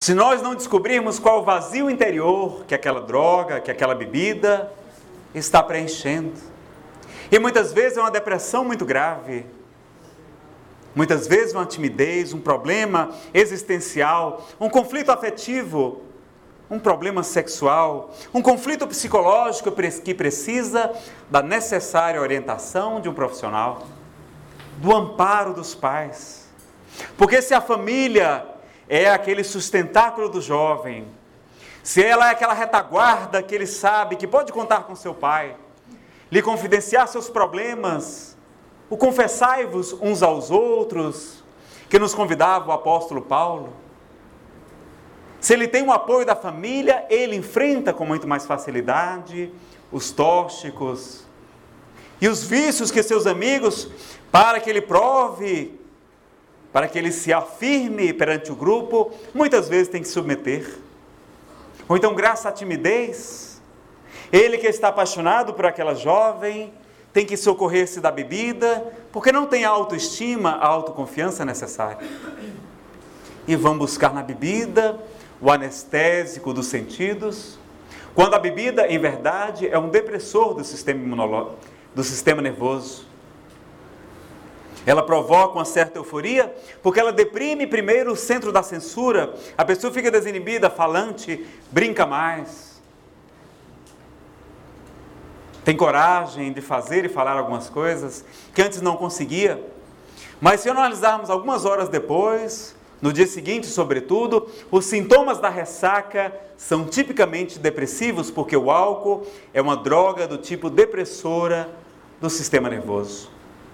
se nós não descobrirmos qual o vazio interior que aquela droga, que aquela bebida está preenchendo. E muitas vezes é uma depressão muito grave, muitas vezes uma timidez, um problema existencial, um conflito afetivo, um problema sexual, um conflito psicológico que precisa da necessária orientação de um profissional, do amparo dos pais. Porque se a família é aquele sustentáculo do jovem, se ela é aquela retaguarda que ele sabe que pode contar com seu pai, lhe confidenciar seus problemas, o confessai-vos uns aos outros, que nos convidava o apóstolo Paulo. Se ele tem o apoio da família, ele enfrenta com muito mais facilidade os tóxicos e os vícios que seus amigos, para que ele prove, para que ele se afirme perante o grupo, muitas vezes tem que submeter. Ou então, graças à timidez, ele que está apaixonado por aquela jovem, tem que socorrer-se da bebida, porque não tem a autoestima, a autoconfiança necessária. E vão buscar na bebida o anestésico dos sentidos, quando a bebida, em verdade, é um depressor do sistema imunológico, do sistema nervoso. Ela provoca uma certa euforia, porque ela deprime primeiro o centro da censura, a pessoa fica desinibida, falante, brinca mais. Tem coragem de fazer e falar algumas coisas que antes não conseguia. Mas se analisarmos algumas horas depois, no dia seguinte, sobretudo, os sintomas da ressaca são tipicamente depressivos, porque o álcool é uma droga do tipo depressora do sistema nervoso.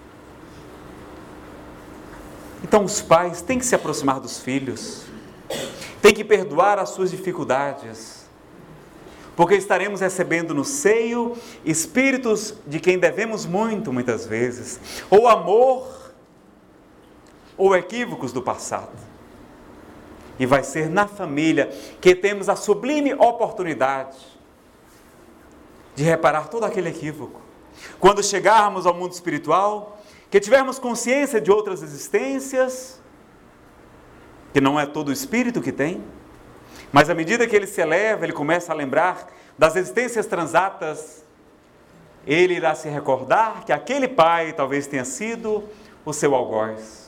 Então os pais têm que se aproximar dos filhos, têm que perdoar as suas dificuldades, porque estaremos recebendo no seio espíritos de quem devemos muito, muitas vezes, ou amor, ou equívocos do passado. E vai ser na família que temos a sublime oportunidade de reparar todo aquele equívoco. Quando chegarmos ao mundo espiritual, que tivermos consciência de outras existências, que não é todo o espírito que tem, mas à medida que ele se eleva, ele começa a lembrar das existências transatas, ele irá se recordar que aquele pai talvez tenha sido o seu algoz.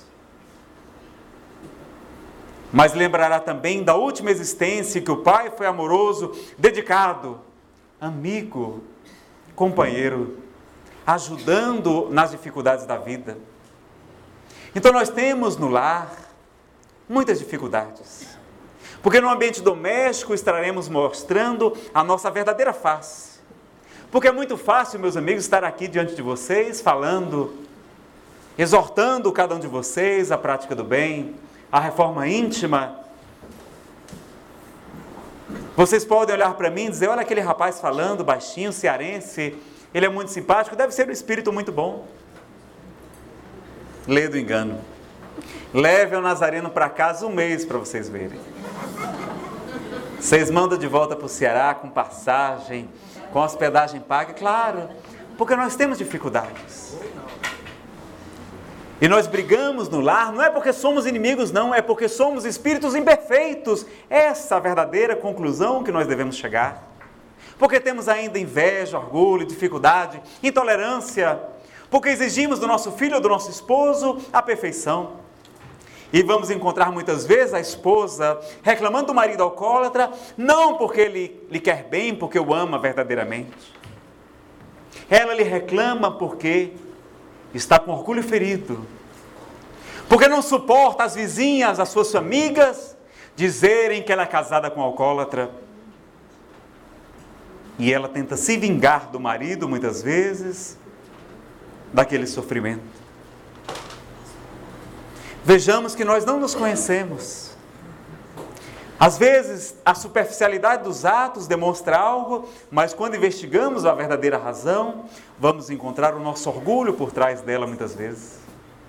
Mas lembrará também da última existência, que o pai foi amoroso, dedicado, amigo, companheiro, ajudando nas dificuldades da vida. Então nós temos no lar muitas dificuldades, porque no ambiente doméstico estaremos mostrando a nossa verdadeira face. Porque é muito fácil, meus amigos, estar aqui diante de vocês, falando, exortando cada um de vocês à prática do bem, à reforma íntima. Vocês podem olhar para mim e dizer: olha aquele rapaz falando baixinho, cearense, ele é muito simpático, deve ser um espírito muito bom. Lê do engano. Leve o Nazareno para casa um mês para vocês verem. Vocês mandam de volta para o Ceará com passagem, com hospedagem paga, claro, porque nós temos dificuldades. E nós brigamos no lar, não é porque somos inimigos, não, é porque somos espíritos imperfeitos. Essa é a verdadeira conclusão que nós devemos chegar. Porque temos ainda inveja, orgulho, dificuldade, intolerância, porque exigimos do nosso filho ou do nosso esposo a perfeição. E vamos encontrar muitas vezes a esposa reclamando do marido alcoólatra, não porque ele lhe quer bem, porque o ama verdadeiramente. Ela lhe reclama porque está com orgulho ferido, porque não suporta as vizinhas, as suas amigas, dizerem que ela é casada com um alcoólatra. E ela tenta se vingar do marido, muitas vezes, daquele sofrimento. Vejamos que nós não nos conhecemos. Às vezes, a superficialidade dos atos demonstra algo, mas quando investigamos a verdadeira razão, vamos encontrar o nosso orgulho por trás dela, muitas vezes.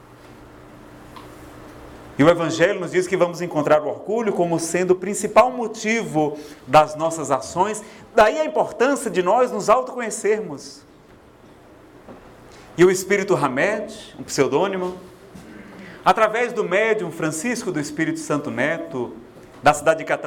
E o Evangelho nos diz que vamos encontrar o orgulho como sendo o principal motivo das nossas ações. Daí a importância de nós nos autoconhecermos. E o Espírito Hamed, um pseudônimo, através do médium Francisco do Espírito Santo Neto, da cidade de